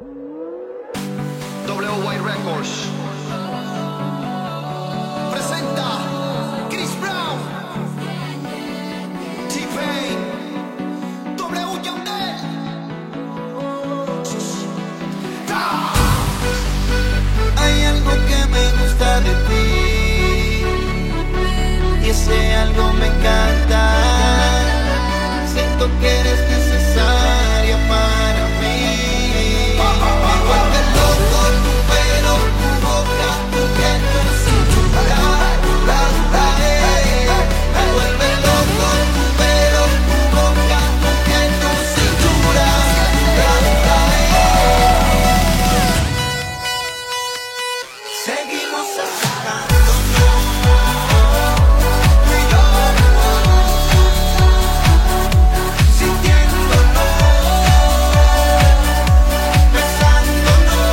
WY Records presenta Chris Brown, T-Pain, W Yandel. Hay algo que me gusta de ti y ese algo me encanta. Siento que eres necesaria para mí. Me vuelve loco tu pelo, tu boca, tu piel, tu cintura. Me vuelve loco tu pelo, tu boca, tu piel, tu cintura. Seguimos acercándonos, tú y yo, sintiéndonos, besándonos.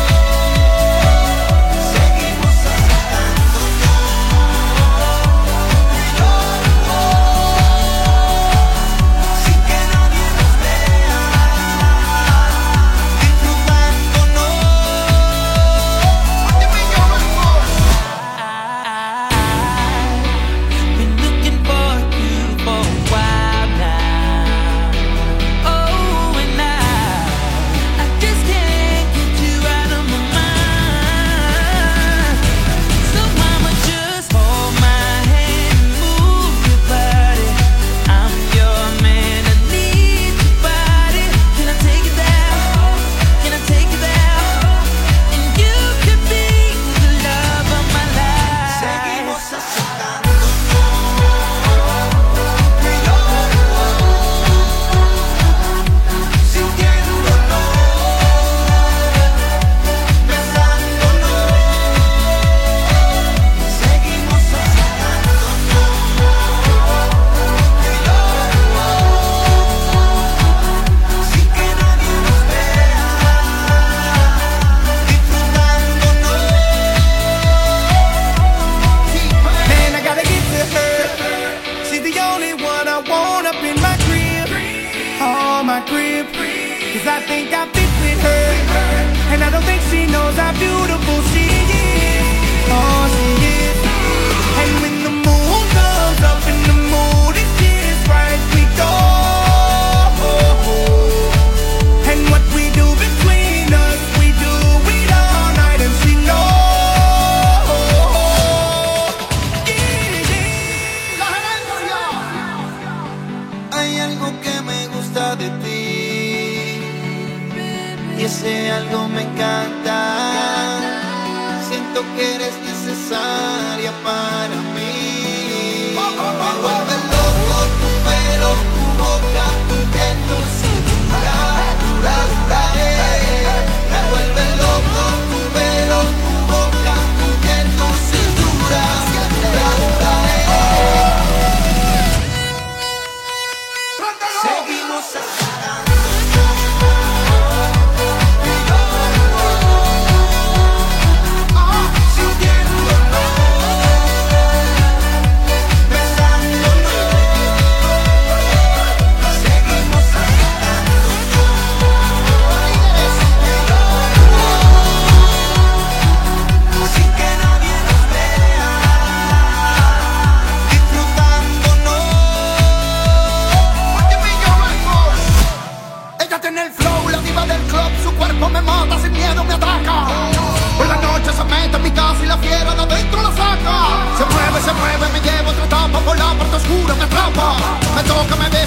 Seguimos acercándonos, tú y yo, sin que nadie nos vea, disfrutándonos. Been looking for you for a while now. Oh, and I just can't get you out of my mind. So mama, just hold my hand and move your body. I'm your man, I need your body. Can I take it down? Can I take it down? And you could be the love of my life. Seguimos acercándonos, tú y yo, sintiéndonos, besándonos. Seguimos acercándonos, tú y yo, sin que nadie nos vea, disfrutándonos. Man, I gotta get to her. She's the only one I want up in my crib. Oh, my crib. Cause I think I fit with her. And I don't think she knows how beautiful she is. Oh, she is. And when the moon comes up and the mood is just right, we go. And what we do between us, we do it all night, and she knows. La gerencia. Hay algo que me gusta de ti y ese algo me encanta. Siento que eres necesaria para mí. Me vuelve loco tu pelo, tu boca, tu piel, tu cintura. Me vuelve loco tu pelo, tu boca, tu piel, tu cintura. Seguimos acercándonos, tú y yo, sintiéndonos, besándonos. Seguimos acercándonos, tú y yo, sin que nadie nos vea, disfrutándonos. Ella tiene el flow, la diva del club. Su cuerpo me mata, sin miedo me ataca. Por la noche se mete en mi casa y la fiera de adentro la saca. Se mueve, me lleva otra etapa. Por la parte oscura me atrapa. Me toca, me